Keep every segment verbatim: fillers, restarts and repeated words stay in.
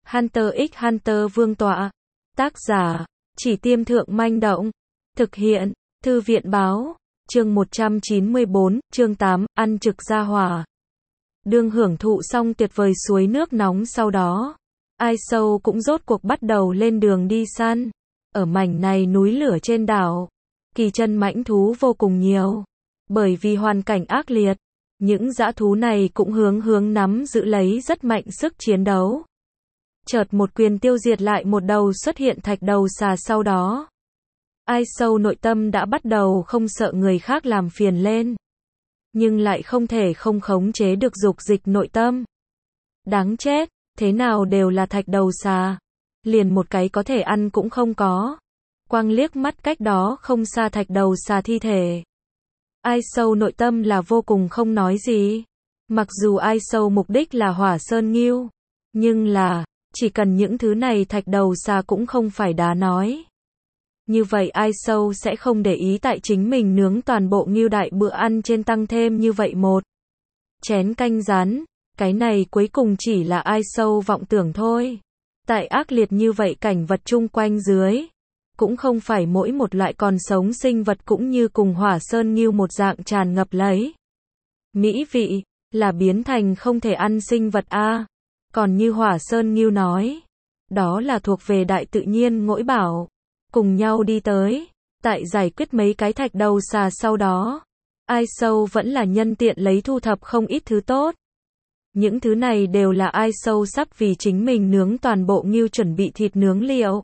Hunter x Hunter vương tọa. Tác giả, Chỉ Tiêm Thượng Manh Động. Thực hiện, Thư viện Báo. Chương một trăm chín mươi bốn, chương tám, ăn trực ra hỏa. Đương hưởng thụ xong tuyệt vời suối nước nóng sau đó, Ai Sâu cũng rốt cuộc bắt đầu lên đường đi săn. Ở mảnh này núi lửa trên đảo, kỳ chân mãnh thú vô cùng nhiều. Bởi vì hoàn cảnh ác liệt, những dã thú này cũng hướng hướng nắm giữ lấy rất mạnh sức chiến đấu. Chợt một quyền tiêu diệt lại một đầu xuất hiện thạch đầu xà sau đó. Ai Sâu nội tâm đã bắt đầu không sợ người khác làm phiền lên. Nhưng lại không thể không khống chế được dục dịch nội tâm. Đáng chết, thế nào đều là thạch đầu xà. Liền một cái có thể ăn cũng không có. Quang liếc mắt cách đó không xa thạch đầu xà thi thể. Ai Sâu nội tâm là vô cùng không nói gì. Mặc dù Ai Sâu mục đích là hỏa sơn ngưu. Nhưng là, chỉ cần những thứ này thạch đầu xà cũng không phải đá nói. Như vậy Ai Sâu sẽ không để ý tại chính mình nướng toàn bộ ngưu đại bữa ăn trên tăng thêm như vậy một chén canh rán. Cái này cuối cùng chỉ là Ai Sâu vọng tưởng thôi. Tại ác liệt như vậy cảnh vật chung quanh dưới, cũng không phải mỗi một loại còn sống sinh vật cũng như cùng hỏa sơn ngưu một dạng tràn ngập lấy mỹ vị, là biến thành không thể ăn sinh vật a. Còn như hỏa sơn ngưu nói, đó là thuộc về đại tự nhiên ngỗi bảo. Cùng nhau đi tới, tại giải quyết mấy cái thạch đầu xà sau đó, Ai Sâu vẫn là nhân tiện lấy thu thập không ít thứ tốt. Những thứ này đều là Ai Sâu sắp vì chính mình nướng toàn bộ ngưu chuẩn bị thịt nướng liệu.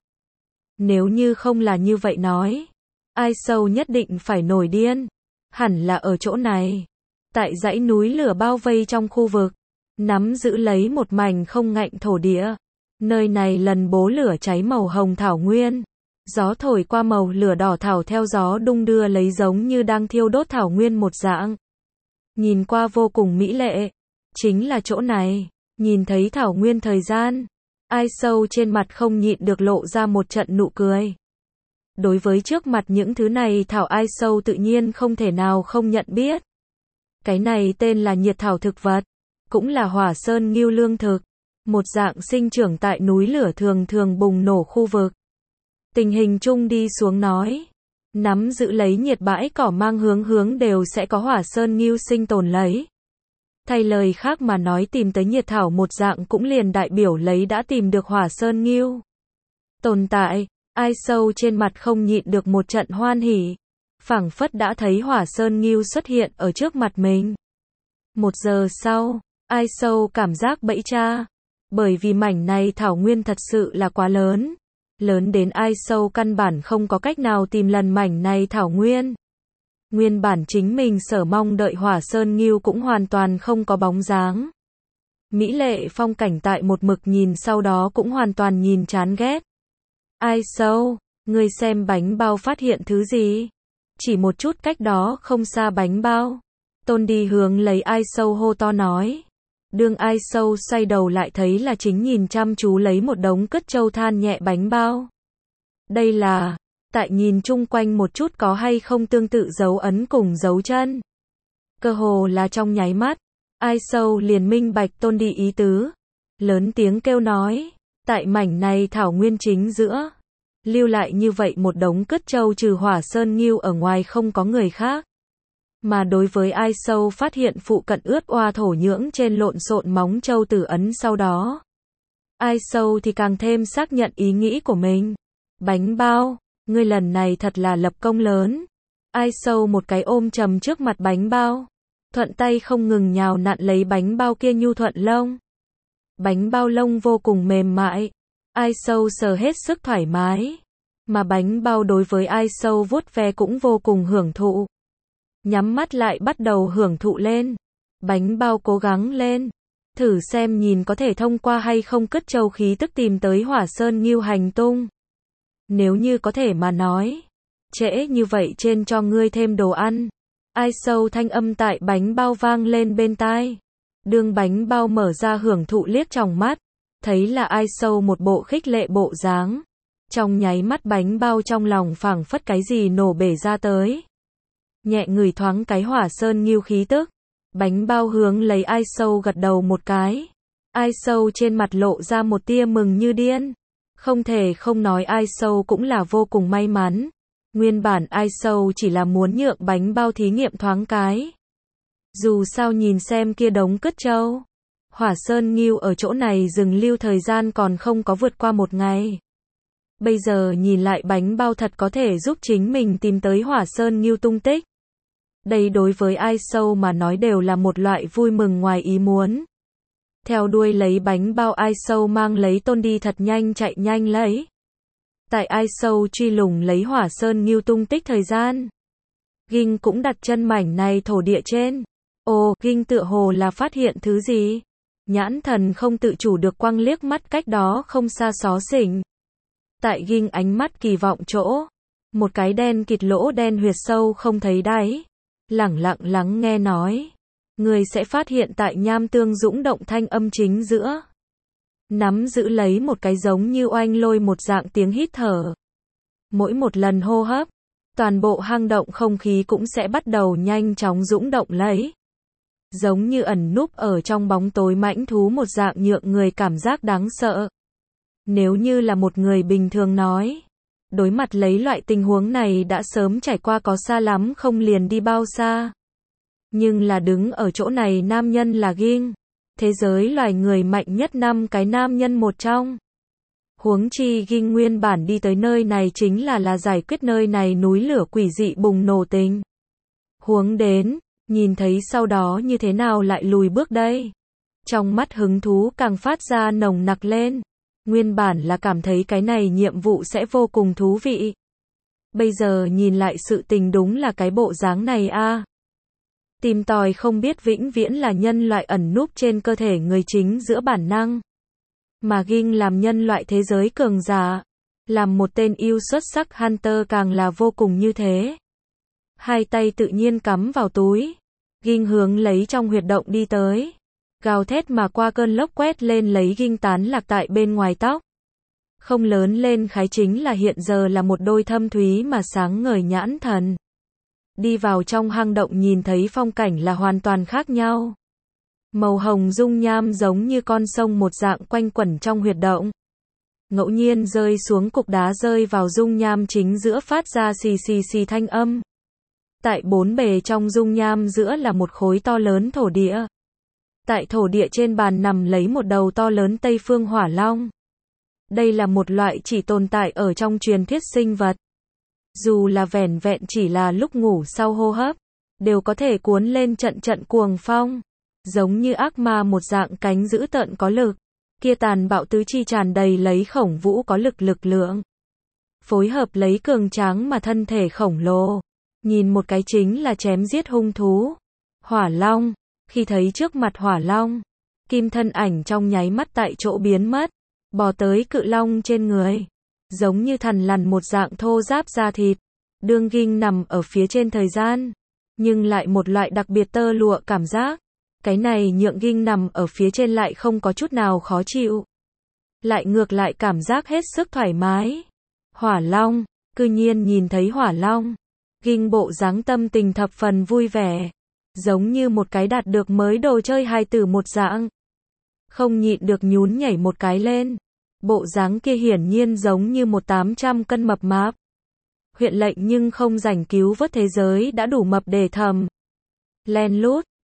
Nếu như không là như vậy nói, Ai Sâu nhất định phải nổi điên. Hẳn là ở chỗ này, tại dãy núi lửa bao vây trong khu vực, nắm giữ lấy một mảnh không ngạnh thổ địa. Nơi này lần bố lửa cháy màu hồng thảo nguyên. Gió thổi qua màu lửa đỏ thảo theo gió đung đưa lấy giống như đang thiêu đốt thảo nguyên một dạng. Nhìn qua vô cùng mỹ lệ. Chính là chỗ này. Nhìn thấy thảo nguyên thời gian, Ai Sâu trên mặt không nhịn được lộ ra một trận nụ cười. Đối với trước mặt những thứ này thảo Ai Sâu tự nhiên không thể nào không nhận biết. Cái này tên là nhiệt thảo thực vật, cũng là hỏa sơn ngưu lương thực. Một dạng sinh trưởng tại núi lửa thường thường bùng nổ khu vực. Tình hình chung đi xuống nói, nắm giữ lấy nhiệt bãi cỏ mang hướng hướng đều sẽ có hỏa sơn ngưu sinh tồn lấy. Thay lời khác mà nói tìm tới nhiệt thảo một dạng cũng liền đại biểu lấy đã tìm được hỏa sơn ngưu tồn tại. Ai Sâu trên mặt không nhịn được một trận hoan hỉ, phảng phất đã thấy hỏa sơn ngưu xuất hiện ở trước mặt mình. Một giờ sau, Ai Sâu cảm giác bẫy cha, bởi vì mảnh này thảo nguyên thật sự là quá lớn. Lớn đến Ai Sâu căn bản không có cách nào tìm lần mảnh này thảo nguyên. Nguyên bản chính mình sở mong đợi hỏa sơn ngưu cũng hoàn toàn không có bóng dáng. Mỹ lệ phong cảnh tại một mực nhìn sau đó cũng hoàn toàn nhìn chán ghét. Ai Sâu, ngươi xem bánh bao phát hiện thứ gì? Chỉ một chút cách đó không xa bánh bao. Tôn đi hướng lấy Ai Sâu hô to nói. Đương Ai Sâu xoay đầu lại thấy là chính nhìn chăm chú lấy một đống cất trâu than nhẹ bánh bao. Đây là, tại nhìn chung quanh một chút có hay không tương tự dấu ấn cùng dấu chân. Cơ hồ là trong nháy mắt, Ai Sâu liền minh bạch Tôn đi ý tứ. Lớn tiếng kêu nói, tại mảnh này thảo nguyên chính giữa, lưu lại như vậy một đống cất trâu trừ hỏa sơn ngưu ở ngoài không có người khác. Mà đối với Ai Sâu phát hiện phụ cận ướt oa thổ nhưỡng trên lộn xộn móng trâu tử ấn sau đó, Ai Sâu thì càng thêm xác nhận ý nghĩ của mình. Bánh bao, ngươi lần này thật là lập công lớn. Ai Sâu một cái ôm chầm trước mặt bánh bao, thuận tay không ngừng nhào nặn lấy bánh bao kia nhu thuận lông. Bánh bao lông vô cùng mềm mại, Ai Sâu sờ hết sức thoải mái, mà bánh bao đối với Ai Sâu vuốt ve cũng vô cùng hưởng thụ. Nhắm mắt lại bắt đầu hưởng thụ lên. Bánh bao cố gắng lên, thử xem nhìn có thể thông qua hay không cất trâu khí tức tìm tới hỏa sơn ngưu hành tung. Nếu như có thể mà nói, trễ như vậy trên cho ngươi thêm đồ ăn. Ai Sâu thanh âm tại bánh bao vang lên bên tai. Đương bánh bao mở ra hưởng thụ liếc tròng mắt, thấy là Ai Sâu một bộ khích lệ bộ dáng. Trong nháy mắt bánh bao trong lòng phảng phất cái gì nổ bể ra tới. Nhẹ người thoáng cái hỏa sơn ngưu khí tức, bánh bao hướng lấy Ai Sâu gật đầu một cái. Ai Sâu trên mặt lộ ra một tia mừng như điên. Không thể không nói Ai Sâu cũng là vô cùng may mắn. Nguyên bản Ai Sâu chỉ là muốn nhượng bánh bao thí nghiệm thoáng cái. Dù sao nhìn xem kia đống cứt trâu. Hỏa Sơn Ngưu ở chỗ này dừng lưu thời gian còn không có vượt qua một ngày. Bây giờ nhìn lại bánh bao thật có thể giúp chính mình tìm tới Hỏa Sơn Ngưu tung tích. Đây đối với Ai Sâu mà nói đều là một loại vui mừng ngoài ý muốn. Theo đuôi lấy bánh bao Ai Sâu mang lấy tôn đi thật nhanh chạy nhanh lấy. Tại Ai Sâu truy lùng lấy Hỏa Sơn Ngưu tung tích thời gian. Ghinh cũng đặt chân mảnh này thổ địa trên. Ồ, Ghinh tựa hồ là phát hiện thứ gì? Nhãn thần không tự chủ được quăng liếc mắt cách đó không xa xó xỉnh. Tại Ghinh ánh mắt kỳ vọng chỗ. Một cái đen kịt lỗ đen huyệt sâu không thấy đáy. Lẳng lặng lắng nghe nói. Người sẽ phát hiện tại nham tương dũng động thanh âm chính giữa. Nắm giữ lấy một cái giống như oanh lôi một dạng tiếng hít thở. Mỗi một lần hô hấp, toàn bộ hang động không khí cũng sẽ bắt đầu nhanh chóng dũng động lấy. Giống như ẩn núp ở trong bóng tối mãnh thú một dạng nhượng người cảm giác đáng sợ. Nếu như là một người bình thường nói, đối mặt lấy loại tình huống này đã sớm trải qua có xa lắm không liền đi bao xa. Nhưng là đứng ở chỗ này nam nhân là Ghinh. Thế giới loài người mạnh nhất năm cái nam nhân một trong. Huống chi Ghinh nguyên bản đi tới nơi này chính là là giải quyết nơi này núi lửa quỷ dị bùng nổ tình. Huống đến, nhìn thấy sau đó như thế nào lại lùi bước đây. Trong mắt hứng thú càng phát ra nồng nặc lên. Nguyên bản là cảm thấy cái này nhiệm vụ sẽ vô cùng thú vị. Bây giờ nhìn lại sự tình đúng là cái bộ dáng này a. À. Tìm tòi không biết vĩnh viễn là nhân loại ẩn núp trên cơ thể người chính giữa bản năng. Mà Ghinh làm nhân loại thế giới cường giả, làm một tên yêu xuất sắc Hunter càng là vô cùng như thế. Hai tay tự nhiên cắm vào túi, Ghinh hướng lấy trong huyệt động đi tới. Gào thét mà qua cơn lốc quét lên lấy Ghinh tán lạc tại bên ngoài tóc. Không lớn lên khái chính là hiện giờ là một đôi thâm thúy mà sáng ngời nhãn thần. Đi vào trong hang động nhìn thấy phong cảnh là hoàn toàn khác nhau. Màu hồng dung nham giống như con sông một dạng quanh quẩn trong huyệt động. Ngẫu nhiên rơi xuống cục đá rơi vào dung nham chính giữa phát ra xì xì xì thanh âm. Tại bốn bề trong dung nham giữa là một khối to lớn thổ địa. Tại thổ địa trên bàn nằm lấy một đầu to lớn Tây Phương Hỏa Long. Đây là một loại chỉ tồn tại ở trong truyền thuyết sinh vật. Dù là vẻn vẹn chỉ là lúc ngủ sau hô hấp, đều có thể cuốn lên trận trận cuồng phong. Giống như ác ma một dạng cánh dữ tợn có lực. Kia tàn bạo tứ chi tràn đầy lấy khổng vũ có lực lực lượng. Phối hợp lấy cường tráng mà thân thể khổng lồ. Nhìn một cái chính là chém giết hung thú. Hỏa Long. Khi thấy trước mặt Hỏa Long, Kim thân ảnh trong nháy mắt tại chỗ biến mất. Bò tới cự long trên người. Giống như thằn lằn một dạng thô ráp da thịt. Đương Ghinh nằm ở phía trên thời gian. Nhưng lại một loại đặc biệt tơ lụa cảm giác. Cái này nhượng Ghinh nằm ở phía trên lại không có chút nào khó chịu. Lại ngược lại cảm giác hết sức thoải mái. Hỏa Long, cư nhiên nhìn thấy Hỏa Long. Ghinh bộ dáng tâm tình thập phần vui vẻ. Giống như một cái đạt được mới đồ chơi hài tử một dạng. Không nhịn được nhún nhảy một cái lên. Bộ dáng kia hiển nhiên giống như một tám trăm cân mập mạp. Huyện lệnh nhưng không rảnh cứu vớt thế giới đã đủ mập để thầm. Len lút.